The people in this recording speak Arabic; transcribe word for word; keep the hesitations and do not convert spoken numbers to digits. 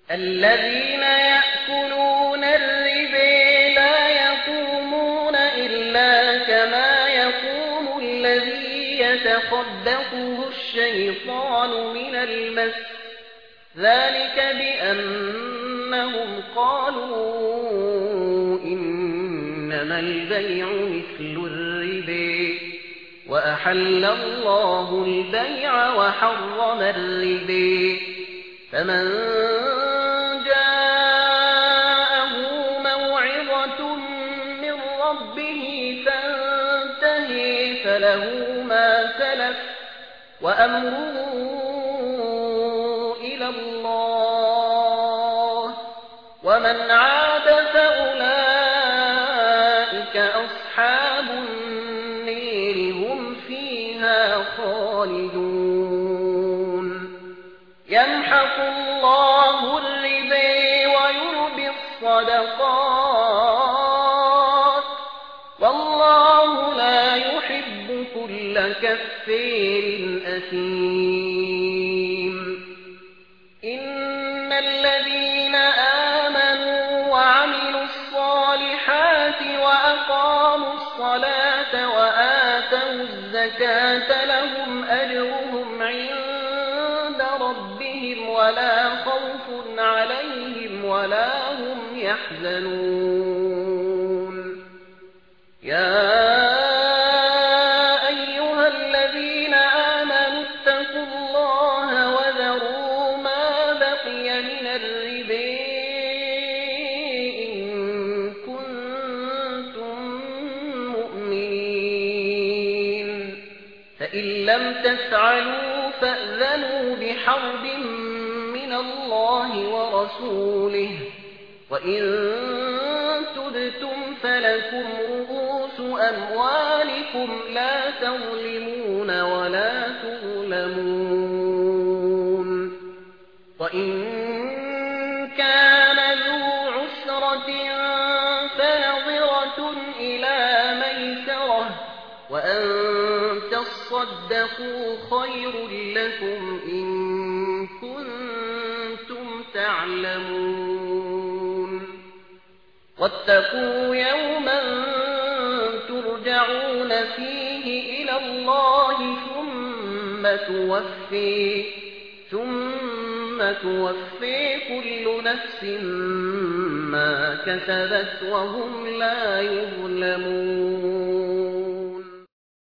الذين يأكلون الربا لا يقومون إلا كما يقوم الذي يتخبطه الشيطان من المس، ذلك بأنهم قالوا إنما البيع مثل الربا وأحل الله البيع وحرم الربا. فمن جاءه موعظة من ربه فانتهي فله ما سلف وأمره إلى الله، ومن عاد فأولئك أصحاب النير هم فيها خالدون. يمحق الله الربا ويربي الصدقات والله لا يحب كل كفار أثيم. إن الذين آمنوا وعملوا الصالحات وأقاموا الصلاة وآتوا الزكاة لهم أجرهم عند ربهم ولا خوف عليهم ولا هم يحزنون. يا أيها الذين آمنوا اتقوا الله وذروا ما بقي من الربا إن كنتم مؤمنين، فإن لم تفعلوا فأذنوا بحرب من الله ورسوله، وإن تبتم فلكم رؤوس أموالكم لا تظلمون ولا تظلمون. وإن كان ذو عسرة فنظرة إلى ميسرة وأن تصدقوا خير لكم إن كنتم تعلمون. واتقوا يوما ترجعون فيه إلى الله ثم توفي ثم توفي كل نفس ما كسبت وهم لا يظلمون.